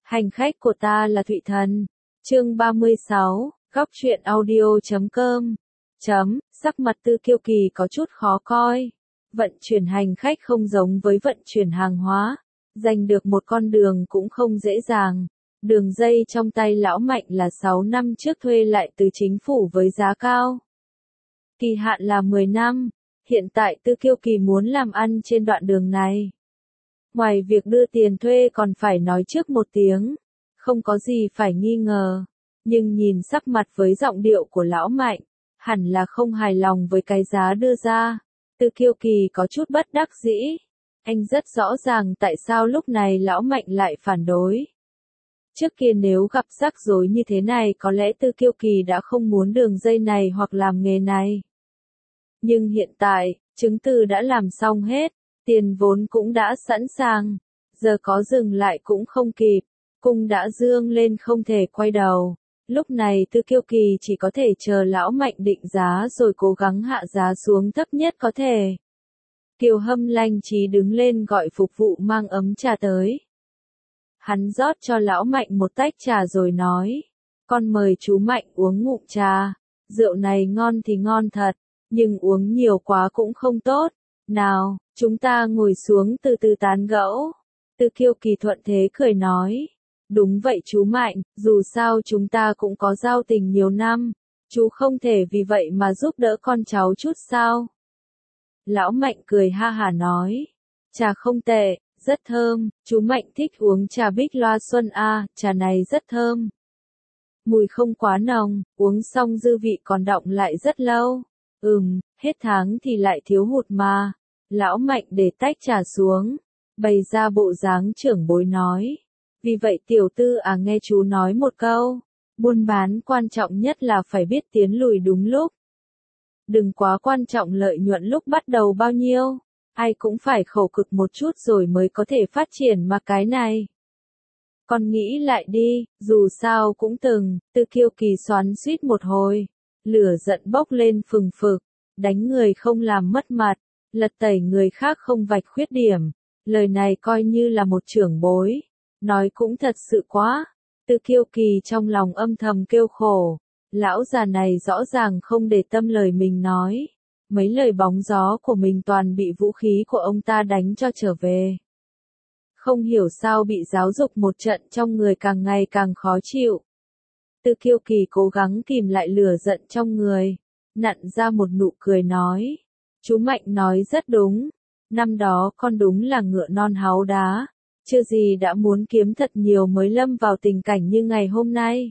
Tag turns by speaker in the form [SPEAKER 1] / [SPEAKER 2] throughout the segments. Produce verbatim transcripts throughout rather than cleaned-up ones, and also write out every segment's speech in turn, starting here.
[SPEAKER 1] Hành khách của ta là Thụy Thần. Chương ba mươi sáu, góc truyện audio chấm com. Chấm, sắc mặt Tư Kiêu Kỳ có chút khó coi. Vận chuyển hành khách không giống với vận chuyển hàng hóa. Giành được một con đường cũng không dễ dàng. Đường dây trong tay lão Mạnh là sáu năm trước thuê lại từ chính phủ với giá cao. Kỳ hạn là mười năm. Hiện tại Tư Kiêu Kỳ muốn làm ăn trên đoạn đường này. Ngoài việc đưa tiền thuê còn phải nói trước một tiếng. Không có gì phải nghi ngờ. Nhưng nhìn sắc mặt với giọng điệu của lão Mạnh, hẳn là không hài lòng với cái giá đưa ra. Tư Kiêu Kỳ có chút bất đắc dĩ. Anh rất rõ ràng tại sao lúc này lão Mạnh lại phản đối. Trước kia nếu gặp rắc rối như thế này có lẽ Tư Kiêu Kỳ đã không muốn đường dây này hoặc làm nghề này. Nhưng hiện tại, chứng từ đã làm xong hết, tiền vốn cũng đã sẵn sàng, giờ có dừng lại cũng không kịp, cung đã dương lên không thể quay đầu. Lúc này Tư Kiêu Kỳ chỉ có thể chờ lão Mạnh định giá rồi cố gắng hạ giá xuống thấp nhất có thể. Kiều Hâm lanh trí đứng lên gọi phục vụ mang ấm trà tới. Hắn rót cho lão Mạnh một tách trà rồi nói, con mời chú Mạnh uống ngụm trà, rượu này ngon thì ngon thật, nhưng uống nhiều quá cũng không tốt. Nào, chúng ta ngồi xuống từ từ tán gẫu. Tư Kiêu Kỳ thuận thế cười nói, đúng vậy chú Mạnh, dù sao chúng ta cũng có giao tình nhiều năm, chú không thể vì vậy mà giúp đỡ con cháu chút sao? Lão Mạnh cười ha hả nói, trà không tệ, rất thơm, chú Mạnh thích uống trà Bích Loa Xuân a, trà này rất thơm. Mùi không quá nồng, uống xong dư vị còn đọng lại rất lâu. Ừm, hết tháng thì lại thiếu hụt mà. Lão Mạnh để tách trà xuống, bày ra bộ dáng trưởng bối nói. Vì vậy tiểu tư à nghe chú nói một câu, buôn bán quan trọng nhất là phải biết tiến lùi đúng lúc. Đừng quá quan trọng lợi nhuận lúc bắt đầu bao nhiêu, ai cũng phải khổ cực một chút rồi mới có thể phát triển mà cái này. Con nghĩ lại đi, dù sao cũng từng, Tư Kiêu Kỳ xoắn xuýt một hồi, lửa giận bốc lên phừng phực, đánh người không làm mất mặt, lật tẩy người khác không vạch khuyết điểm, lời này coi như là một trưởng bối, nói cũng thật sự quá. Tư Kiêu Kỳ trong lòng âm thầm kêu khổ, lão già này rõ ràng không để tâm lời mình nói, mấy lời bóng gió của mình toàn bị vũ khí của ông ta đánh cho trở về. Không hiểu sao bị giáo dục một trận trong người càng ngày càng khó chịu. Tư Kiêu Kỳ cố gắng kìm lại lửa giận trong người, nặn ra một nụ cười nói, chú Mạnh nói rất đúng, năm đó con đúng là ngựa non háu đá, chưa gì đã muốn kiếm thật nhiều mới lâm vào tình cảnh như ngày hôm nay.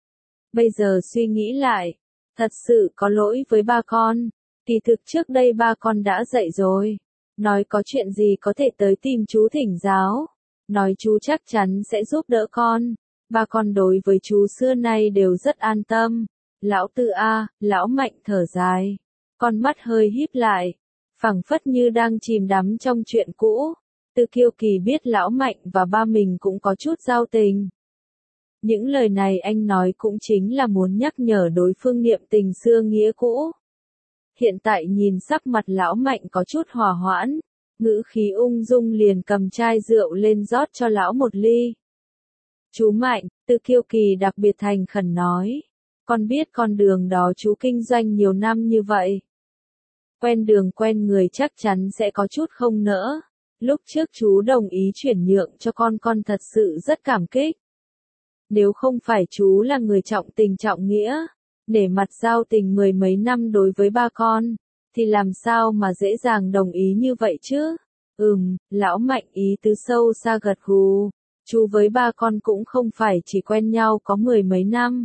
[SPEAKER 1] Bây giờ suy nghĩ lại, thật sự có lỗi với ba con, kỳ thực trước đây ba con đã dậy rồi, nói có chuyện gì có thể tới tìm chú thỉnh giáo, nói chú chắc chắn sẽ giúp đỡ con, ba con đối với chú xưa nay đều rất an tâm. Lão Tư a, lão Mạnh thở dài, con mắt hơi híp lại, phảng phất như đang chìm đắm trong chuyện cũ. Tư Kiêu Kỳ biết lão Mạnh và ba mình cũng có chút giao tình. Những lời này anh nói cũng chính là muốn nhắc nhở đối phương niệm tình xưa nghĩa cũ. Hiện tại nhìn sắc mặt lão Mạnh có chút hòa hoãn, ngữ khí ung dung liền cầm chai rượu lên rót cho lão một ly. Chú Mạnh, Tư Kiêu Kỳ đặc biệt thành khẩn nói, con biết con đường đó chú kinh doanh nhiều năm như vậy. Quen đường quen người chắc chắn sẽ có chút không nỡ. Lúc trước chú đồng ý chuyển nhượng cho con con thật sự rất cảm kích. Nếu không phải chú là người trọng tình trọng nghĩa, để mặt giao tình mười mấy năm đối với ba con, thì làm sao mà dễ dàng đồng ý như vậy chứ? Ừm, lão Mạnh ý tứ sâu xa gật gù, chú với ba con cũng không phải chỉ quen nhau có mười mấy năm.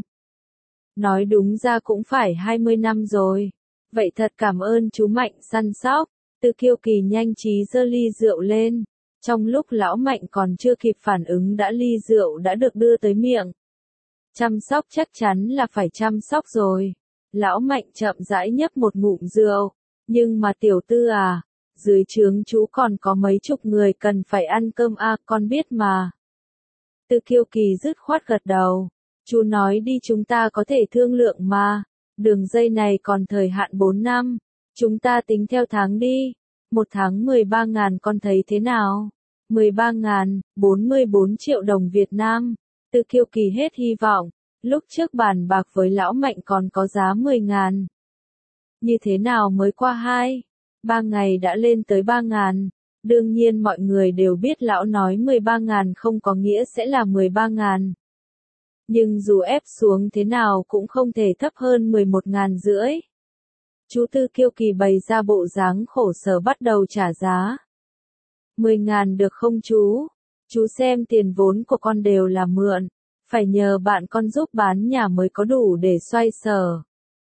[SPEAKER 1] Nói đúng ra cũng phải hai mươi năm rồi. Vậy thật cảm ơn chú Mạnh săn sóc. Tư Kiêu Kỳ nhanh trí giơ ly rượu lên. Trong lúc lão Mạnh còn chưa kịp phản ứng đã ly rượu đã được đưa tới miệng. Chăm sóc chắc chắn là phải chăm sóc rồi. Lão Mạnh chậm rãi nhấp một ngụm rượu. Nhưng mà tiểu tư à, dưới trướng chú còn có mấy chục người cần phải ăn cơm à, con biết mà. Tư Kiêu Kỳ dứt khoát gật đầu. Chú nói đi chúng ta có thể thương lượng mà. Đường dây này còn thời hạn bốn năm. Chúng ta tính theo tháng đi. Một tháng mười ba ngàn con thấy thế nào? mười ba nghìn bốn mươi bốn triệu đồng Việt Nam. Từ Kiêu Kỳ hết hy vọng, lúc trước bàn bạc với lão Mạnh còn có giá mười nghìn. Như thế nào mới qua hai, ba ngày đã lên tới ba nghìn. Đương nhiên mọi người đều biết lão nói mười ba nghìn không có nghĩa sẽ là mười ba nghìn. Nhưng dù ép xuống thế nào cũng không thể thấp hơn mười một nghìn rưỡi. Chú Từ Kiêu Kỳ bày ra bộ dáng khổ sở bắt đầu trả giá. mười nghìn được không chú? Chú xem tiền vốn của con đều là mượn, phải nhờ bạn con giúp bán nhà mới có đủ để xoay sở.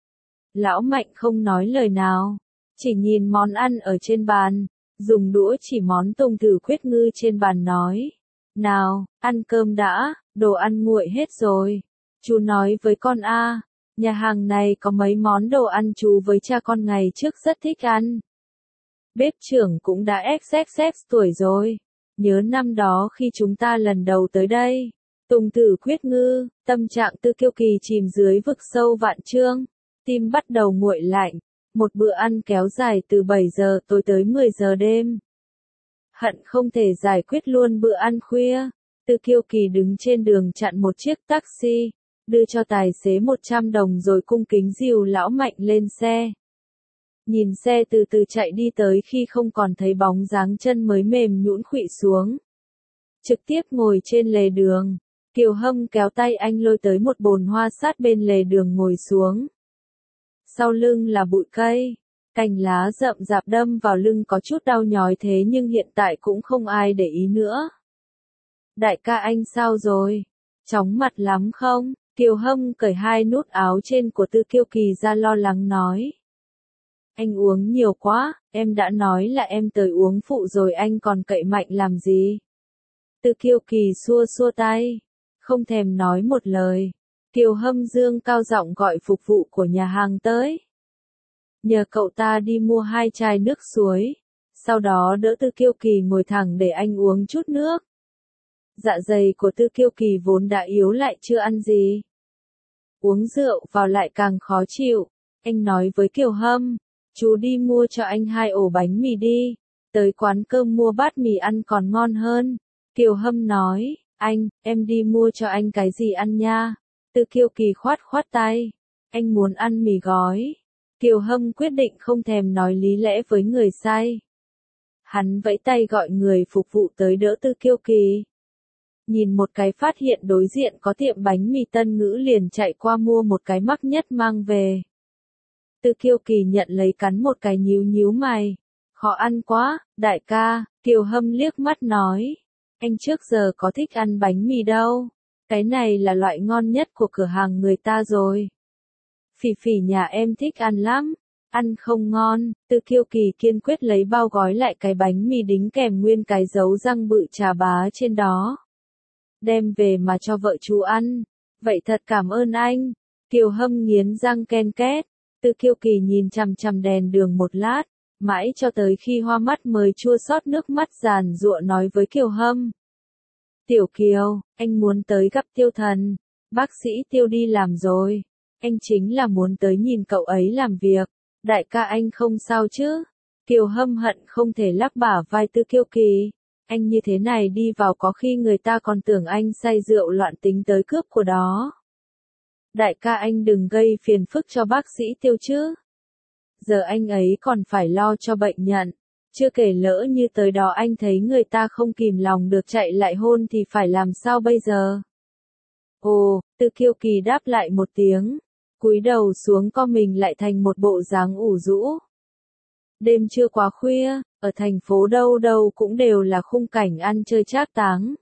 [SPEAKER 1] Lão Mạnh không nói lời nào, chỉ nhìn món ăn ở trên bàn, dùng đũa chỉ món tôm thử khuyết ngư trên bàn nói. Nào, ăn cơm đã, đồ ăn nguội hết rồi. Chú nói với con a, nhà hàng này có mấy món đồ ăn chú với cha con ngày trước rất thích ăn. Bếp trưởng cũng đã xx xx tuổi rồi. Nhớ năm đó khi chúng ta lần đầu tới đây, tùng tử khuyết ngư, tâm trạng Từ Kiêu Kỳ chìm dưới vực sâu vạn trương, tim bắt đầu nguội lạnh. Một bữa ăn kéo dài từ bảy giờ tối tới mười giờ đêm. Hận không thể giải quyết luôn bữa ăn khuya. Từ Kiêu Kỳ đứng trên đường chặn một chiếc taxi, đưa cho tài xế một trăm đồng rồi cung kính dìu lão Mạnh lên xe. Nhìn xe từ từ chạy đi tới khi không còn thấy bóng dáng chân mới mềm nhũn khuỵu xuống. Trực tiếp ngồi trên lề đường, Kiều Hâm kéo tay anh lôi tới một bồn hoa sát bên lề đường ngồi xuống. Sau lưng là bụi cây, cành lá rậm rạp đâm vào lưng có chút đau nhói thế nhưng hiện tại cũng không ai để ý nữa. Đại ca anh sao rồi? Chóng mặt lắm không? Kiều Hâm cởi hai nút áo trên của Từ Kiêu Kỳ ra lo lắng nói. Anh uống nhiều quá, em đã nói là em tới uống phụ rồi anh còn cậy mạnh làm gì? Từ Kiêu Kỳ xua xua tay, không thèm nói một lời. Kiều Hâm dương cao giọng gọi phục vụ của nhà hàng tới. Nhờ cậu ta đi mua hai chai nước suối, sau đó đỡ Từ Kiêu Kỳ ngồi thẳng để anh uống chút nước. Dạ dày của Từ Kiêu Kỳ vốn đã yếu lại chưa ăn gì. Uống rượu vào lại càng khó chịu. Anh nói với Kiều Hâm, chú đi mua cho anh hai ổ bánh mì đi, tới quán cơm mua bát mì ăn còn ngon hơn. Kiều Hâm nói, anh, em đi mua cho anh cái gì ăn nha. Từ Kiêu Kỳ khoát khoát tay, anh muốn ăn mì gói. Kiều Hâm quyết định không thèm nói lý lẽ với người say. Hắn vẫy tay gọi người phục vụ tới đỡ Từ Kiêu Kỳ. Nhìn một cái phát hiện đối diện có tiệm bánh mì Tân Ngữ liền chạy qua mua một cái mắc nhất mang về. Từ Kiêu Kỳ nhận lấy cắn một cái nhíu nhíu mày. Khó ăn quá, đại ca. Kiều Hâm liếc mắt nói. Anh trước giờ có thích ăn bánh mì đâu. Cái này là loại ngon nhất của cửa hàng người ta rồi. Phỉ Phỉ nhà em thích ăn lắm. Ăn không ngon. Từ Kiêu Kỳ kiên quyết lấy bao gói lại cái bánh mì đính kèm nguyên cái dấu răng bự trà bá trên đó. Đem về mà cho vợ chú ăn. Vậy thật cảm ơn anh. Kiều Hâm nghiến răng ken két. Từ Kiêu Kỳ nhìn chằm chằm đèn đường một lát, mãi cho tới khi hoa mắt mới chua xót nước mắt giàn giụa nói với Kiều Hâm. Tiểu Kiều, anh muốn tới gặp Tiêu Thần. Bác sĩ Tiêu đi làm rồi. Anh chính là muốn tới nhìn cậu ấy làm việc. Đại ca anh không sao chứ? Kiều Hâm hận không thể lắc bả vai Từ Kiêu Kỳ. Anh như thế này đi vào có khi người ta còn tưởng anh say rượu loạn tính tới cướp của đó. Đại ca anh đừng gây phiền phức cho bác sĩ Tiêu chứ. Giờ anh ấy còn phải lo cho bệnh nhân. Chưa kể lỡ như tới đó anh thấy người ta không kìm lòng được chạy lại hôn thì phải làm sao bây giờ? Ồ, Từ Kiêu Kỳ đáp lại một tiếng. Cúi đầu xuống co mình lại thành một bộ dáng ủ rũ. Đêm chưa quá khuya, ở thành phố đâu đâu cũng đều là khung cảnh ăn chơi trác táng.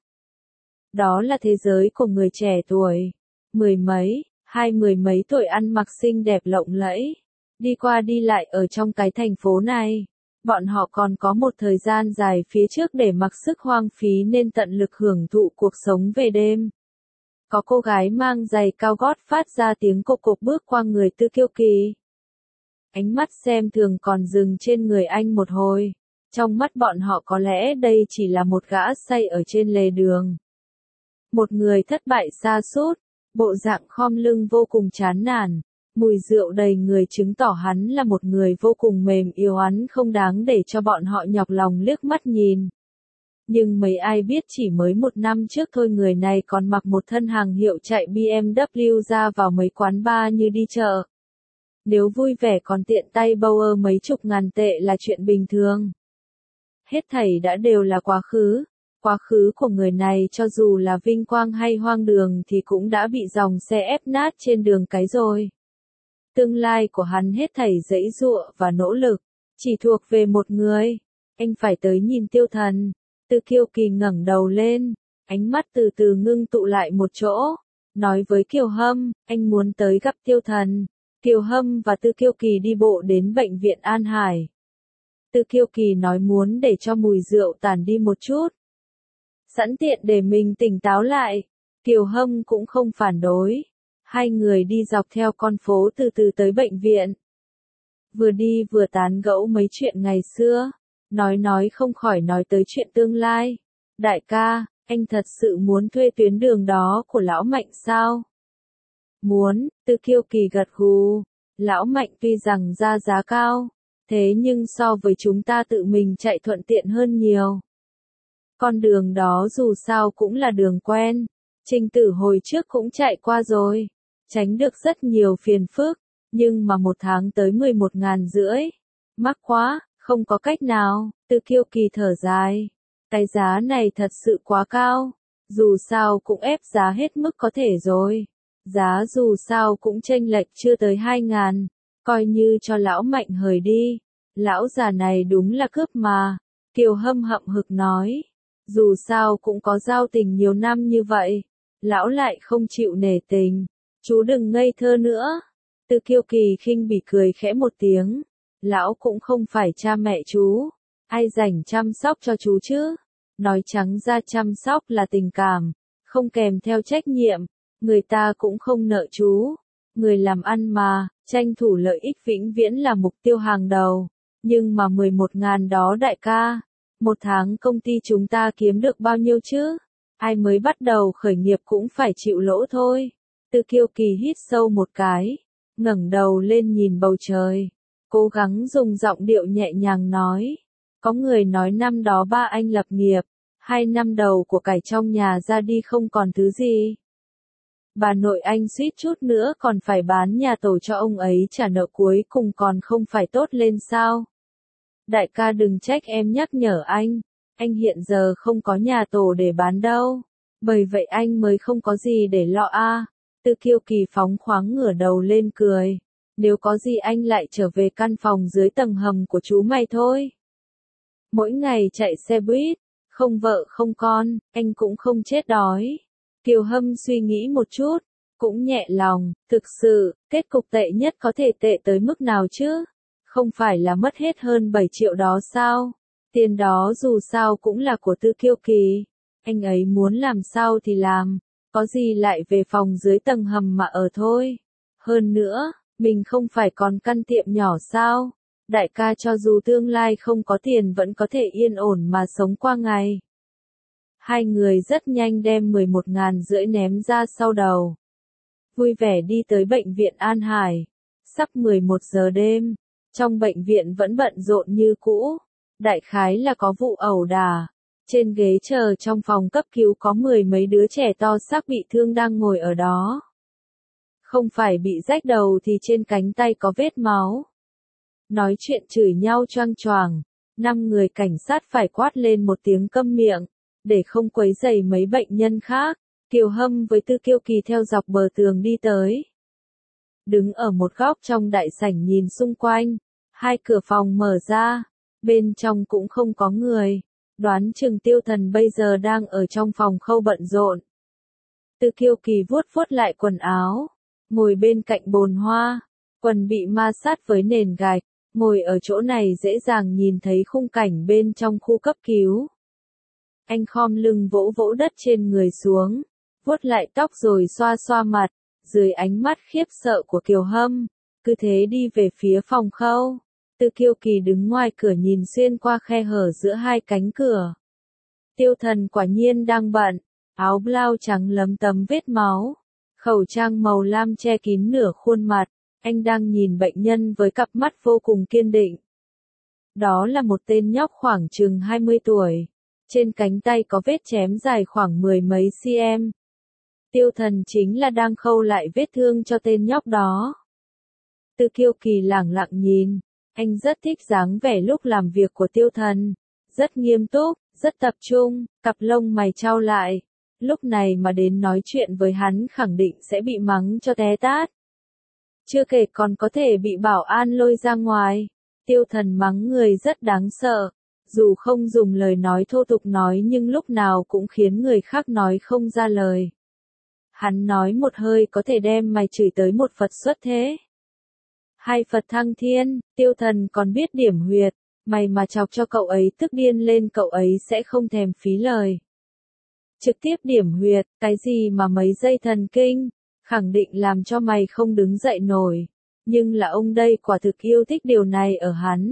[SPEAKER 1] Đó là thế giới của người trẻ tuổi. Mười mấy, hai mười mấy tuổi ăn mặc xinh đẹp lộng lẫy. Đi qua đi lại ở trong cái thành phố này. Bọn họ còn có một thời gian dài phía trước để mặc sức hoang phí nên tận lực hưởng thụ cuộc sống về đêm. Có cô gái mang giày cao gót phát ra tiếng cộp cộp bước qua người Từ Kiêu Kỳ. Ánh mắt xem thường còn dừng trên người anh một hồi. Trong mắt bọn họ có lẽ đây chỉ là một gã say ở trên lề đường. Một người thất bại sa sút, bộ dạng khom lưng vô cùng chán nản. Mùi rượu đầy người chứng tỏ hắn là một người vô cùng mềm yếu, hắn không đáng để cho bọn họ nhọc lòng liếc mắt nhìn. Nhưng mấy ai biết chỉ mới một năm trước thôi người này còn mặc một thân hàng hiệu chạy bê em vê ra vào mấy quán bar như đi chợ. Nếu vui vẻ còn tiện tay bâu mấy chục ngàn tệ là chuyện bình thường. Hết thảy đã đều là quá khứ. Quá khứ của người này cho dù là vinh quang hay hoang đường thì cũng đã bị dòng xe ép nát trên đường cái rồi. Tương lai của hắn hết thảy giãy giụa và nỗ lực, chỉ thuộc về một người. Anh phải tới nhìn Tiêu Thần. Từ Kiêu Kỳ ngẩng đầu lên, ánh mắt từ từ ngưng tụ lại một chỗ, nói với Kiều Hâm, anh muốn tới gặp Tiêu Thần. Kiều Hâm và Từ Kiêu Kỳ đi bộ đến bệnh viện An Hải. Từ Kiêu Kỳ nói muốn để cho mùi rượu tàn đi một chút. Sẵn tiện để mình tỉnh táo lại, Kiều Hâm cũng không phản đối. Hai người đi dọc theo con phố từ từ tới bệnh viện. Vừa đi vừa tán gẫu mấy chuyện ngày xưa, nói nói không khỏi nói tới chuyện tương lai. Đại ca, anh thật sự muốn thuê tuyến đường đó của lão Mạnh sao? Muốn, Từ Kiêu Kỳ gật gù. Lão Mạnh tuy rằng ra giá cao, thế nhưng so với chúng ta tự mình chạy thuận tiện hơn nhiều. Con đường đó dù sao cũng là đường quen, Trình Tử hồi trước cũng chạy qua rồi, tránh được rất nhiều phiền phức, nhưng mà một tháng tới mười một ngàn rưỡi. Mắc quá, không có cách nào. Từ Kiêu Kỳ thở dài. Cái giá này thật sự quá cao, dù sao cũng ép giá hết mức có thể rồi. Giá dù sao cũng chênh lệch chưa tới hai ngàn, coi như cho lão Mạnh hời đi. Lão già này đúng là cướp mà. Kiều Hâm hậm hực nói. Dù sao cũng có giao tình nhiều năm như vậy, lão lại không chịu nể tình. Chú đừng ngây thơ nữa. Từ Kiêu Kỳ khinh bỉ cười khẽ một tiếng. Lão cũng không phải cha mẹ chú, ai rảnh chăm sóc cho chú chứ. Nói trắng ra chăm sóc là tình cảm, không kèm theo trách nhiệm. Người ta cũng không nợ chú. Người làm ăn mà, tranh thủ lợi ích vĩnh viễn là mục tiêu hàng đầu. Nhưng mà mười một ngàn đó đại ca, một tháng công ty chúng ta kiếm được bao nhiêu chứ? Ai mới bắt đầu khởi nghiệp cũng phải chịu lỗ thôi. Từ Kiêu Kỳ hít sâu một cái, ngẩng đầu lên nhìn bầu trời, cố gắng dùng giọng điệu nhẹ nhàng nói. Có người nói năm đó ba anh lập nghiệp, hai năm đầu của cải trong nhà ra đi không còn thứ gì. Bà nội anh suýt chút nữa còn phải bán nhà tổ cho ông ấy trả nợ cuối cùng còn không phải tốt lên sao? Đại ca đừng trách em nhắc nhở anh, anh hiện giờ không có nhà tổ để bán đâu, bởi vậy anh mới không có gì để lo a. À. Từ Kiêu Kỳ phóng khoáng ngửa đầu lên cười, nếu có gì anh lại trở về căn phòng dưới tầng hầm của chú mày thôi. Mỗi ngày chạy xe buýt, không vợ không con, anh cũng không chết đói. Kiều Hâm suy nghĩ một chút, cũng nhẹ lòng, thực sự, kết cục tệ nhất có thể tệ tới mức nào chứ? Không phải là mất hết hơn bảy triệu đó sao? Tiền đó dù sao cũng là của Từ Kiêu Kỳ. Anh ấy muốn làm sao thì làm, có gì lại về phòng dưới tầng hầm mà ở thôi. Hơn nữa, mình không phải còn căn tiệm nhỏ sao? Đại ca cho dù tương lai không có tiền vẫn có thể yên ổn mà sống qua ngày. Hai người rất nhanh đem mười một ngàn rưỡi ném ra sau đầu. Vui vẻ đi tới bệnh viện An Hải. Sắp mười một giờ đêm, trong bệnh viện vẫn bận rộn như cũ. Đại khái là có vụ ẩu đả. Trên ghế chờ trong phòng cấp cứu có mười mấy đứa trẻ to xác bị thương đang ngồi ở đó. Không phải bị rách đầu thì trên cánh tay có vết máu. Nói chuyện chửi nhau choang choàng, năm người cảnh sát phải quát lên một tiếng câm miệng, để không quấy rầy mấy bệnh nhân khác. Kiều Hâm với Từ Kiêu Kỳ theo dọc bờ tường đi tới. Đứng ở một góc trong đại sảnh nhìn xung quanh, hai cửa phòng mở ra, bên trong cũng không có người, đoán chừng Tiêu Thần bây giờ đang ở trong phòng khâu bận rộn. Từ Kiêu Kỳ vuốt vuốt lại quần áo, ngồi bên cạnh bồn hoa, quần bị ma sát với nền gạch, ngồi ở chỗ này dễ dàng nhìn thấy khung cảnh bên trong khu cấp cứu. Anh khom lưng vỗ vỗ đất trên người xuống, vuốt lại tóc rồi xoa xoa mặt, dưới ánh mắt khiếp sợ của Kiều Hâm, cứ thế đi về phía phòng khâu. Từ Kiêu Kỳ đứng ngoài cửa nhìn xuyên qua khe hở giữa hai cánh cửa. Tiêu Thần quả nhiên đang bận, áo blau trắng lấm tấm vết máu, khẩu trang màu lam che kín nửa khuôn mặt, anh đang nhìn bệnh nhân với cặp mắt vô cùng kiên định. Đó là một tên nhóc khoảng chừng hai mươi tuổi, Trên cánh tay có vết chém dài khoảng mười mấy cm. Tiêu Thần chính là đang khâu lại vết thương cho tên nhóc đó. Tư Kiêu Kỳ lẳng lặng nhìn, anh rất thích dáng vẻ lúc làm việc của Tiêu Thần, rất nghiêm túc, rất tập trung, cặp lông mày chau lại. Lúc này mà đến nói chuyện với hắn khẳng định sẽ bị mắng cho té tát. Chưa kể còn có thể bị bảo an lôi ra ngoài. Tiêu Thần mắng người rất đáng sợ, dù không dùng lời nói thô tục nói nhưng lúc nào cũng khiến người khác nói không ra lời. Hắn nói một hơi có thể đem mày chửi tới một Phật xuất thế. Hai Phật thăng thiên, Tiêu Thần còn biết điểm huyệt, mày mà chọc cho cậu ấy tức điên lên cậu ấy sẽ không thèm phí lời. Trực tiếp điểm huyệt, cái gì mà mấy dây thần kinh, khẳng định làm cho mày không đứng dậy nổi. Nhưng là ông đây quả thực yêu thích điều này ở hắn.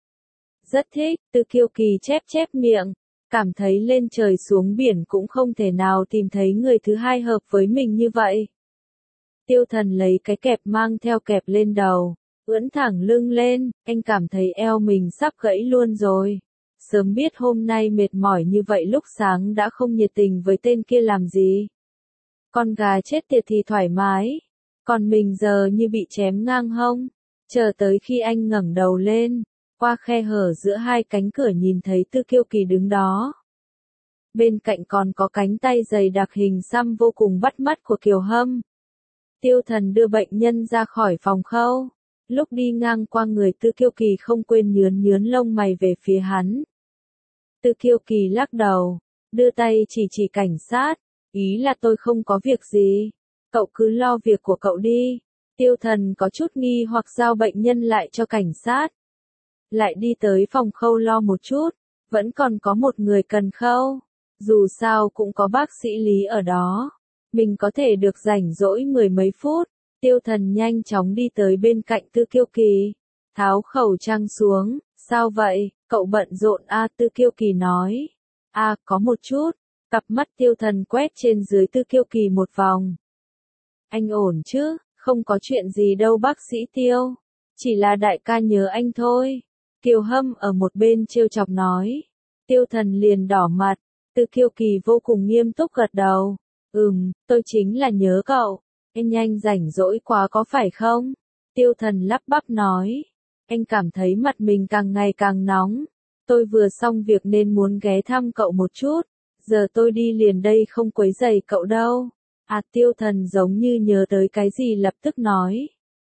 [SPEAKER 1] Rất thích, Tư Kiêu Kỳ chép chép miệng, cảm thấy lên trời xuống biển cũng không thể nào tìm thấy người thứ hai hợp với mình như vậy. Tiêu Thần lấy cái kẹp mang theo kẹp lên đầu, ưỡn thẳng lưng lên, anh cảm thấy eo mình sắp gãy luôn rồi. Sớm biết hôm nay mệt mỏi như vậy lúc sáng đã không nhiệt tình với tên kia làm gì. Con gà chết tiệt thì thoải mái, còn mình giờ như bị chém ngang hông. Chờ tới khi anh ngẩng đầu lên, qua khe hở giữa hai cánh cửa nhìn thấy Tư Kiêu Kỳ đứng đó. Bên cạnh còn có cánh tay dày đặc hình xăm vô cùng bắt mắt của Kiều Hâm. Tiêu Thần đưa bệnh nhân ra khỏi phòng khâu. Lúc đi ngang qua người Tư Kiêu Kỳ không quên nhướn nhướn lông mày về phía hắn. Tư Kiêu Kỳ lắc đầu, đưa tay chỉ chỉ cảnh sát, ý là tôi không có việc gì, cậu cứ lo việc của cậu đi. Tiêu Thần có chút nghi hoặc giao bệnh nhân lại cho cảnh sát. Lại đi tới phòng khâu lo một chút, vẫn còn có một người cần khâu. Dù sao cũng có bác sĩ Lý ở đó, mình có thể được rảnh rỗi mười mấy phút. Tiêu Thần nhanh chóng đi tới bên cạnh Tư Kiêu Kỳ, tháo khẩu trang xuống, sao vậy, cậu bận rộn à? Tư Kiêu Kỳ nói, à có một chút, cặp mắt Tiêu Thần quét trên dưới Tư Kiêu Kỳ một vòng. Anh ổn chứ, không có chuyện gì đâu bác sĩ Tiêu, chỉ là đại ca nhớ anh thôi. Kiều Hâm ở một bên trêu chọc nói, Tiêu Thần liền đỏ mặt, Tư Kiêu Kỳ vô cùng nghiêm túc gật đầu, ừm, tôi chính là nhớ cậu. Anh nhanh rảnh rỗi quá có phải không? Tiêu Thần lắp bắp nói. Anh cảm thấy mặt mình càng ngày càng nóng. Tôi vừa xong việc nên muốn ghé thăm cậu một chút. Giờ tôi đi liền đây không quấy rầy cậu đâu. À Tiêu Thần giống như nhớ tới cái gì lập tức nói.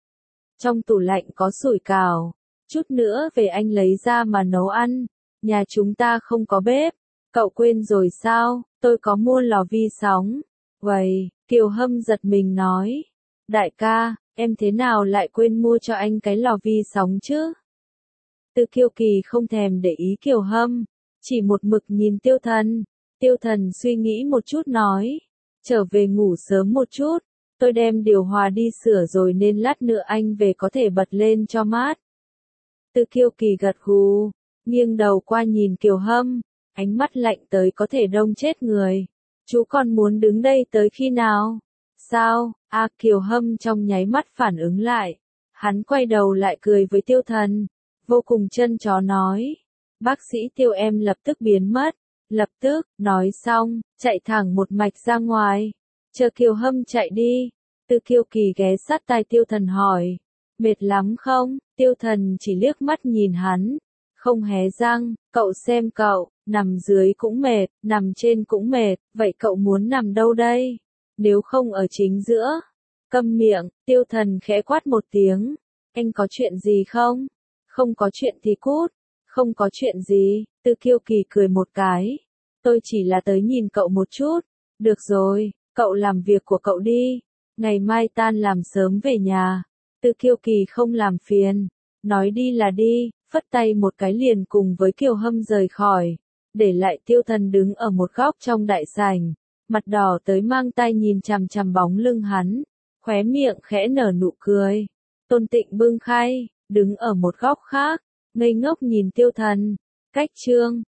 [SPEAKER 1] Trong tủ lạnh có sủi cảo. Chút nữa về anh lấy ra mà nấu ăn. Nhà chúng ta không có bếp. Cậu quên rồi sao? Tôi có mua lò vi sóng. Vậy, Kiều Hâm giật mình nói. Đại ca, em thế nào lại quên mua cho anh cái lò vi sóng chứ? Tư Kiêu Kỳ không thèm để ý Kiều Hâm, chỉ một mực nhìn Tiêu Thần. Tiêu Thần suy nghĩ một chút nói. Trở về ngủ sớm một chút, tôi đem điều hòa đi sửa rồi nên lát nữa anh về có thể bật lên cho mát. Tư Kiêu Kỳ gật gù, nghiêng đầu qua nhìn Kiều Hâm, ánh mắt lạnh tới có thể đông chết người. Chú còn muốn đứng đây tới khi nào? Sao? À Kiều Hâm trong nháy mắt phản ứng lại. Hắn quay đầu lại cười với Tiêu Thần. Vô cùng chân chó nói. Bác sĩ Tiêu em lập tức biến mất. Lập tức, nói xong, chạy thẳng một mạch ra ngoài. Chờ Kiều Hâm chạy đi. Tư Kiêu Kỳ ghé sát tai Tiêu Thần hỏi. Mệt lắm không? Tiêu Thần chỉ liếc mắt nhìn hắn. Không hé răng, cậu xem cậu, nằm dưới cũng mệt, nằm trên cũng mệt, vậy cậu muốn nằm đâu đây? Nếu không ở chính giữa. Câm miệng, Tiêu Thần khẽ quát một tiếng. Anh có chuyện gì không? Không có chuyện thì cút. Không có chuyện gì, Tư Kiêu Kỳ cười một cái. Tôi chỉ là tới nhìn cậu một chút. Được rồi, cậu làm việc của cậu đi. Ngày mai tan làm sớm về nhà. Tư Kiêu Kỳ không làm phiền. Nói đi là đi, phất tay một cái liền cùng với Kiều Hâm rời khỏi. Để lại Tiêu Thần đứng ở một góc trong đại sảnh. Mặt đỏ tới mang tay nhìn chằm chằm bóng lưng hắn. Khóe miệng khẽ nở nụ cười. Tôn Tịnh bưng khay, đứng ở một góc khác. Ngây ngốc nhìn Tiêu Thần. Cách chương